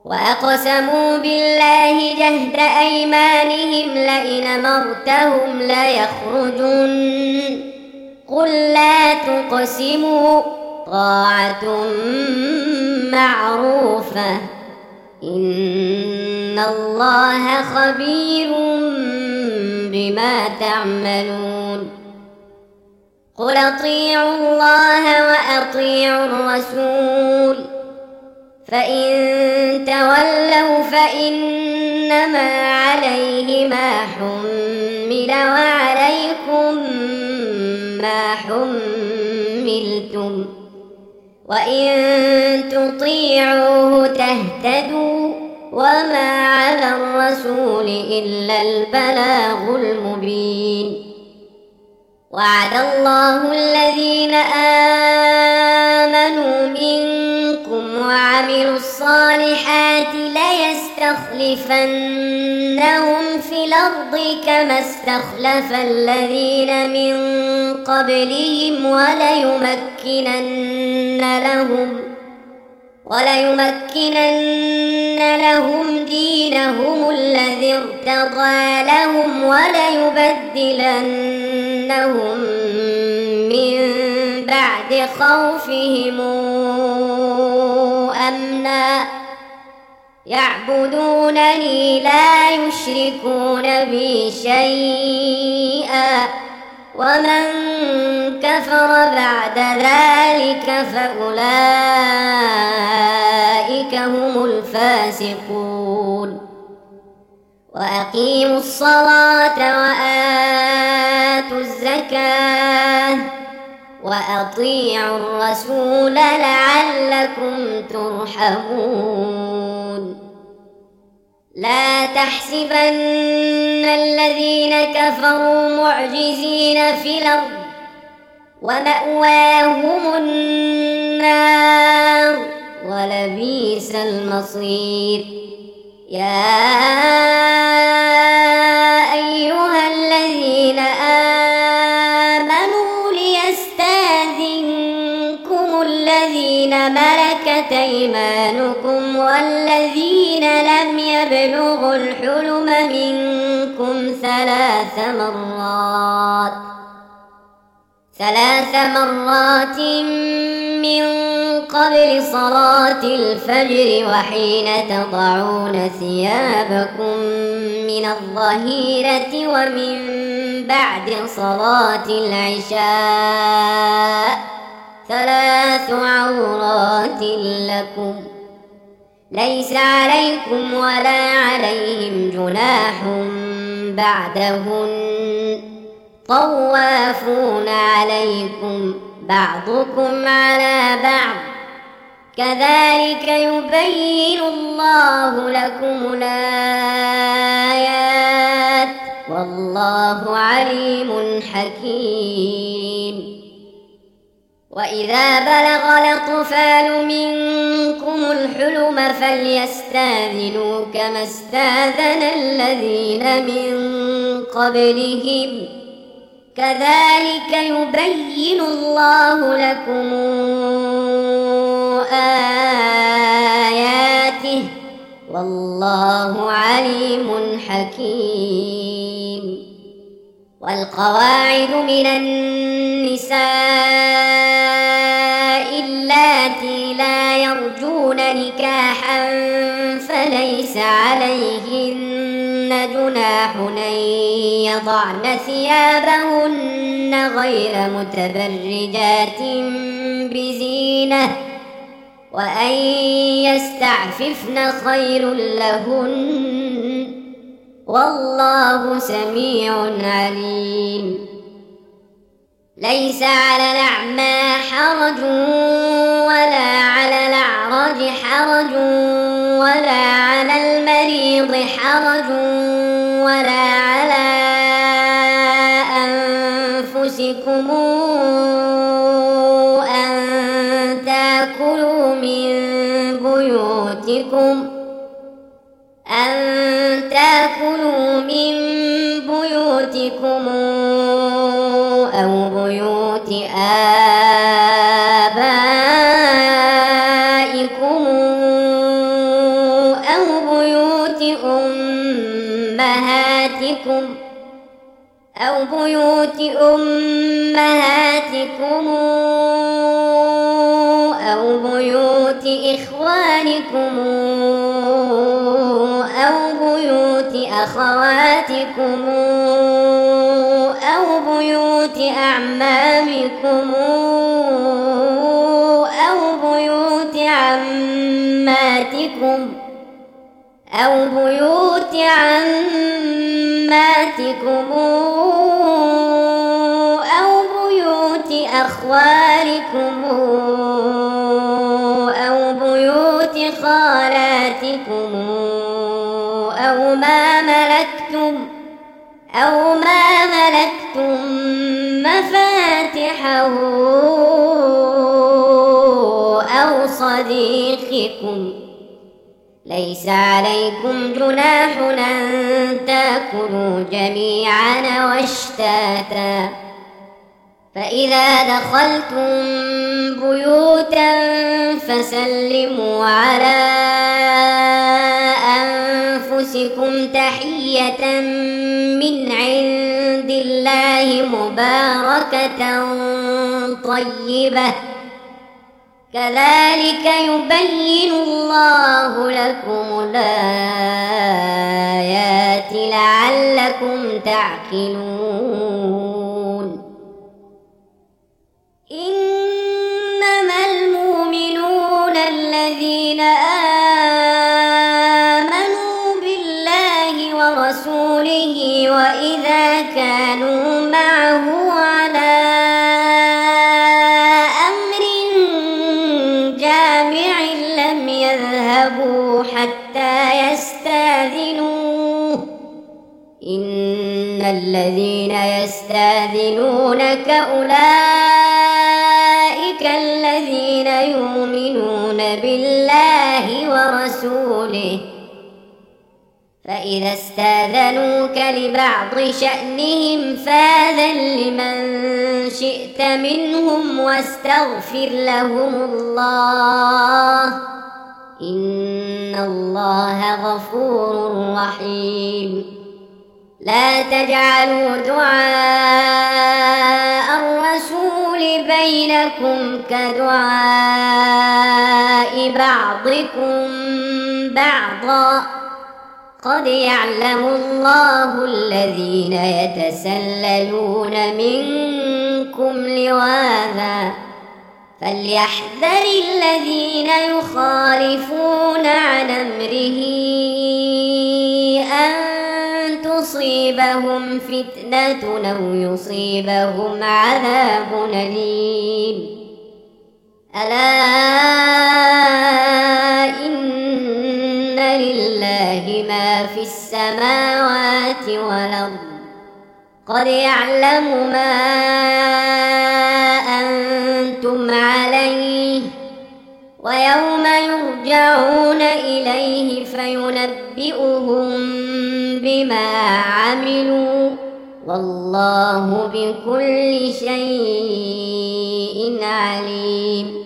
وأقسموا بالله جهد أيمانهم لئن أمرتهم ليخرجن قل لا تقسموا طاعة معروفة إن الله خبير بما تعملون قل أطيعوا الله وأطيعوا الرسول فإن تولوا فإنما عليه ما حمل وعليكم ما حملتم وإن تطيعوه تهتدوا وما على الرسول إلا البلاغ المبين وعد الله الذين آمنوا منكم وعملوا الصالحات ليستخلفنهم في الأرض كما استخلف الذين من قبلهم وليمكنن لهم دينهم الذي ارتضى لهم وليبدلنهم من بعد خوفهم أمنا يعبدونني لا يشركون بي شيئا ومن كفر بعد ذلك فأولئك هم الفاسقون وأقيموا الصلاة وآتوا الزكاة وأطيعوا الرسول لعلكم ترحمون لا تحسبن الذين كفروا معجزين في الأرض ومأواهم النار ولبئس المصير يا أيها الذين آمنوا ليستأذنكم الذين ملكت أيمانكم والذين لم يبلغوا الحلم منكم ثلاث مرات من قبل صلاة الفجر وحين تضعون ثيابكم من الظهيرة ومن بعد صلاة العشاء 3 عورات لكم ليس عليكم ولا عليهم جناح بعدهن طوافون عليكم بعضكم على بعض كذلك يبين الله لكم الآيات والله عليم حكيم وإذا بلغ الأطفال منكم الحلم فليستأذنوا كما استأذن الذين من قبلهم كذلك يبين الله لكم آياته والله عليم حكيم والقواعد من النساء اللاتي لا يرجون نكاحا فليس عليهن جناح أن يضعن ثيابهن غير متبرجات بزينة وأن يستعففن خير لهن والله سميع عليم ليس على الأعمى حرج ولا على الأعرج حرج ولا على المريض حرج ولا على أنفسكم أن تأكلوا من بيوتكم أو بيوت آبائكم أمهاتكم أو بيوت إخوانكم أو بيوت أخواتكم أو بيوت أعمامكم أو بيوت عماتكم أو بيوت أخوالكم أو بيوت خالاتكم أو ما ملكتم مفاتحه أو صديقكم. ليس عليكم جناح أن تأكلوا جميعا واشتاتا، فإذا دخلتم بيوتا فسلموا على أنفسكم تحية من عند الله مباركة طيبة، كذلك يبين الله لكم الآيات لعلكم تعقلون. إنما المؤمنون الذين آمنوا بالله ورسوله وإذا كانوا معه على أمر جامع لم يذهبوا حتى يستأذنوه. إن الذين يستأذنونك أولئك الذين يؤمنون بالله ورسوله، فإذا استأذنوك لبعض شأنهم فأذن لمن شئت منهم واستغفر لهم الله، إن الله غفور رحيم. لا تجعلوا دعاء الرسول بينكم كدعاء بعضكم بعضا، قد يعلم الله الذين يتسللون منكم لواذا، فليحذر الذين يخالفون عن أمره أن تصيبهم فتنة أو يصيبهم عذاب أليم. ألا إن لله ما في السماوات والأرض، قد يعلم ما أنتم عليه، ويوم يرجعون إليه فينبئهم بما عملوا، والله بكل شيء عليم.